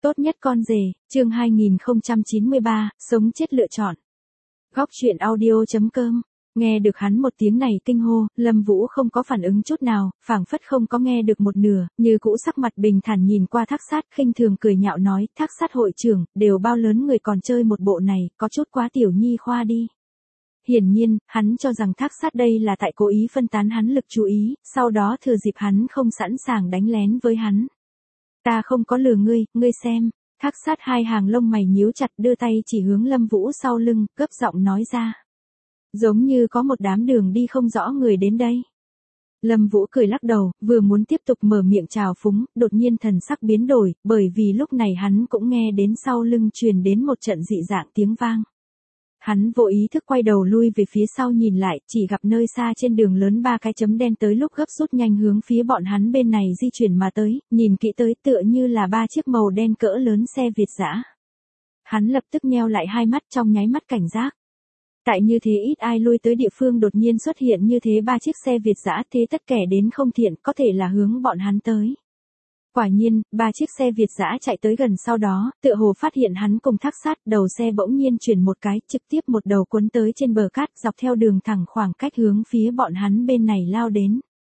Tốt nhất con rể, chương 2093, sống chết lựa chọn. Góc chuyện audio.com. Nghe được hắn một tiếng này kinh hô, Lâm Vũ không có phản ứng chút nào, phảng phất không có nghe được một nửa, như cũ sắc mặt bình thản nhìn qua Thác Sát, khinh thường cười nhạo nói, Thác Sát hội trưởng, đều bao lớn người còn chơi một bộ này, có chút quá tiểu nhi khoa đi. Hiển nhiên, hắn cho rằng Thác Sát đây là tại cố ý phân tán hắn lực chú ý, sau đó thừa dịp hắn không sẵn sàng đánh lén với hắn. Ta không có lừa ngươi, ngươi xem. Thác Sát hai hàng lông mày nhíu chặt, đưa tay chỉ hướng Lâm Vũ sau lưng, gấp giọng nói ra. Giống như có một đám đường đi không rõ người đến đây. Lâm Vũ cười lắc đầu, vừa muốn tiếp tục mở miệng chào phúng, đột nhiên thần sắc biến đổi, bởi vì lúc này hắn cũng nghe đến sau lưng truyền đến một trận dị dạng tiếng vang. Hắn vô ý thức quay đầu lui về phía sau nhìn lại, chỉ gặp nơi xa trên đường lớn ba cái chấm đen tới lúc gấp rút nhanh hướng phía bọn hắn bên này di chuyển mà tới, nhìn kỹ tới tựa như là ba chiếc màu đen cỡ lớn xe Việt dã. Hắn lập tức nheo lại hai mắt trong nháy mắt cảnh giác. Tại như thế ít ai lui tới địa phương đột nhiên xuất hiện như thế ba chiếc xe Việt dã, thế tất kẻ đến không thiện, có thể là hướng bọn hắn tới. Quả nhiên, ba chiếc xe Việt dã chạy tới gần sau đó, tựa hồ phát hiện hắn cùng Thác Sát, đầu xe bỗng nhiên chuyển một cái, trực tiếp một đầu cuốn tới trên bờ cát, dọc theo đường thẳng khoảng cách hướng phía bọn hắn bên này lao đến.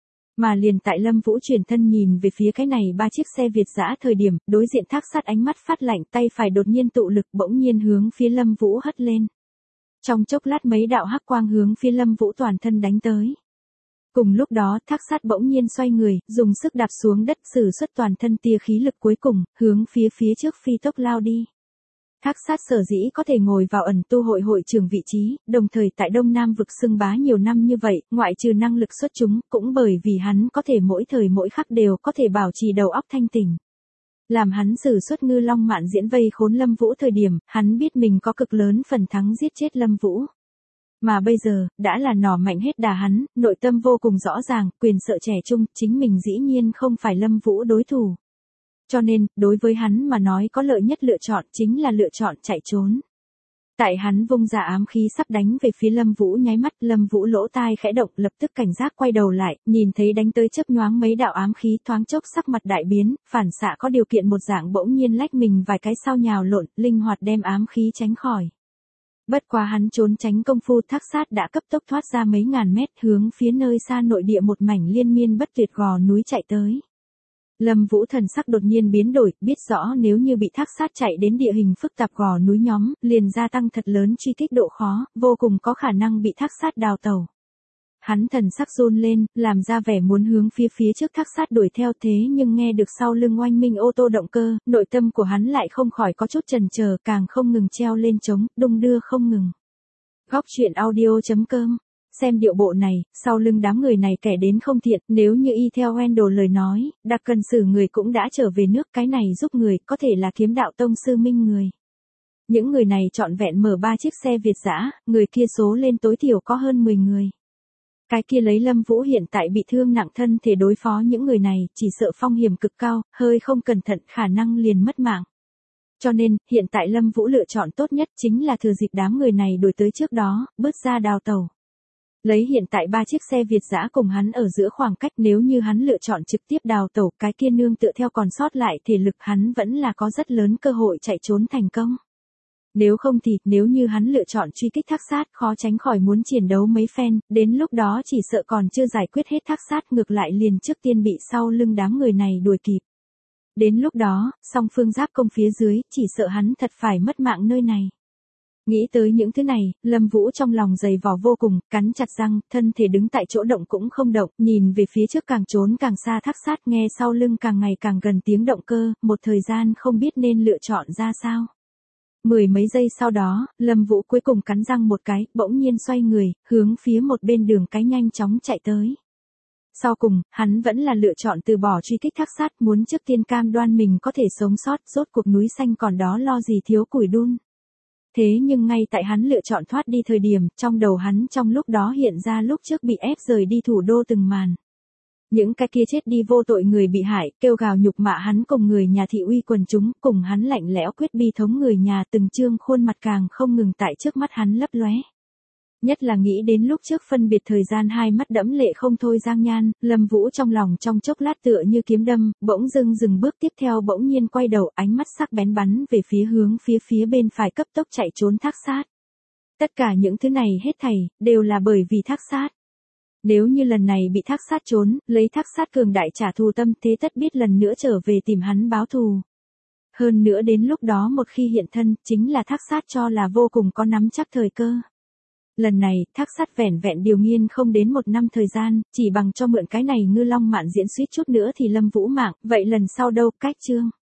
Mà liền tại Lâm Vũ chuyển thân nhìn về phía cái này ba chiếc xe Việt dã thời điểm, đối diện Thác Sát ánh mắt phát lạnh, tay phải đột nhiên tụ lực bỗng nhiên hướng phía Lâm Vũ hất lên. Trong chốc lát mấy đạo hắc quang hướng phía Lâm Vũ toàn thân đánh tới. Cùng lúc đó, Thác Sát bỗng nhiên xoay người, dùng sức đạp xuống đất, sử xuất toàn thân tia khí lực cuối cùng, hướng phía trước phi tốc lao đi. Thác Sát sở dĩ có thể ngồi vào ẩn tu hội hội trưởng vị trí, đồng thời tại Đông Nam vực xưng bá nhiều năm như vậy, ngoại trừ năng lực xuất chúng, cũng bởi vì hắn có thể mỗi thời mỗi khắc đều có thể bảo trì đầu óc thanh tỉnh. Làm hắn sử xuất ngư long mạn diễn vây khốn Lâm Vũ thời điểm, hắn biết mình có cực lớn phần thắng giết chết Lâm Vũ. Mà bây giờ, đã là nỏ mạnh hết đà hắn, nội tâm vô cùng rõ ràng, quyền sợ trẻ trung, chính mình dĩ nhiên không phải Lâm Vũ đối thủ. Cho nên, đối với hắn mà nói có lợi nhất lựa chọn chính là lựa chọn chạy trốn. Tại hắn vung ra ám khí sắp đánh về phía Lâm Vũ nháy mắt, Lâm Vũ lỗ tai khẽ động, lập tức cảnh giác quay đầu lại, nhìn thấy đánh tới chớp nhoáng mấy đạo ám khí, thoáng chốc sắc mặt đại biến, phản xạ có điều kiện một dạng bỗng nhiên lách mình vài cái sau nhào lộn, linh hoạt đem ám khí tránh khỏi. Bất quá hắn trốn tránh công phu, Thác Sát đã cấp tốc thoát ra mấy ngàn mét, hướng phía nơi xa nội địa một mảnh liên miên bất tuyệt gò núi chạy tới. Lâm Vũ thần sắc đột nhiên biến đổi, biết rõ nếu như bị Thác Sát chạy đến địa hình phức tạp gò núi nhóm, liền gia tăng thật lớn truy kích độ khó, vô cùng có khả năng bị Thác Sát đào tẩu. Hắn thần sắc run lên, làm ra vẻ muốn hướng phía trước Thác Sát đuổi theo, thế nhưng nghe được sau lưng oanh minh ô tô động cơ, nội tâm của hắn lại không khỏi có chút chần chờ, càng không ngừng treo lên trống, đung đưa không ngừng. Góc chuyện audio.com. Xem điệu bộ này, sau lưng đám người này kẻ đến không thiện, nếu như y theo Wendell lời nói, đặc cần sử người cũng đã trở về nước, cái này giúp người, có thể là Kiếm Đạo Tông sư Minh người. Những người này trọn vẹn mở 3 chiếc xe Việt dã, người kia số lên tối thiểu có hơn 10 người. Cái kia lấy Lâm Vũ hiện tại bị thương nặng thân thể đối phó những người này, chỉ sợ phong hiểm cực cao, hơi không cẩn thận khả năng liền mất mạng. Cho nên, hiện tại Lâm Vũ lựa chọn tốt nhất chính là thừa dịp đám người này đuổi tới trước đó, bớt ra đào tẩu. Lấy hiện tại 3 chiếc xe Việt dã cùng hắn ở giữa khoảng cách, nếu như hắn lựa chọn trực tiếp đào tẩu, cái kia nương tựa theo còn sót lại thể lực hắn vẫn là có rất lớn cơ hội chạy trốn thành công. Nếu không thì, nếu như hắn lựa chọn truy kích Thác Sát, khó tránh khỏi muốn chiến đấu mấy phen, đến lúc đó chỉ sợ còn chưa giải quyết hết Thác Sát, ngược lại liền trước tiên bị sau lưng đám người này đuổi kịp. Đến lúc đó, song phương giáp công phía dưới, chỉ sợ hắn thật phải mất mạng nơi này. Nghĩ tới những thứ này, Lâm Vũ trong lòng dày vò vô cùng, cắn chặt răng, thân thể đứng tại chỗ động cũng không động, nhìn về phía trước càng trốn càng xa Thác Sát, nghe sau lưng càng ngày càng gần tiếng động cơ, một thời gian không biết nên lựa chọn ra sao. 10 mấy giây sau đó, Lâm Vũ cuối cùng cắn răng một cái, bỗng nhiên xoay người, hướng phía một bên đường cái nhanh chóng chạy tới. Sau cùng, hắn vẫn là lựa chọn từ bỏ truy kích Thác Sát, muốn trước tiên cam đoan mình có thể sống sót, rốt cuộc núi xanh còn đó lo gì thiếu củi đun. Thế nhưng ngay tại hắn lựa chọn thoát đi thời điểm, trong đầu hắn trong lúc đó hiện ra lúc trước bị ép rời đi thủ đô từng màn. Những cái kia chết đi vô tội người bị hại, kêu gào nhục mạ hắn cùng người nhà thị uy quần chúng, cùng hắn lạnh lẽo quyết bi thống người nhà, từng trương khuôn mặt càng không ngừng tại trước mắt hắn lấp lóe. Nhất là nghĩ đến lúc trước phân biệt thời gian hai mắt đẫm lệ không thôi Giang Nhan, Lâm Vũ trong lòng trong chốc lát tựa như kiếm đâm, bỗng dưng dừng bước tiếp theo bỗng nhiên quay đầu ánh mắt sắc bén bắn về hướng phía bên phải cấp tốc chạy trốn Thác Sát. Tất cả những thứ này hết thảy, đều là bởi vì Thác Sát. Nếu như lần này bị Thác Sát trốn, lấy Thác Sát cường đại trả thù tâm thế tất biết lần nữa trở về tìm hắn báo thù. Hơn nữa đến lúc đó một khi hiện thân, chính là Thác Sát cho là vô cùng có nắm chắc thời cơ. Lần này, Thác Sát vẻn vẹn điều nghiên không đến 1 năm thời gian, chỉ bằng cho mượn cái này Ngư Long Mạn diễn suýt chút nữa thì Lâm Vũ mạng, vậy lần sau đâu, cách chương.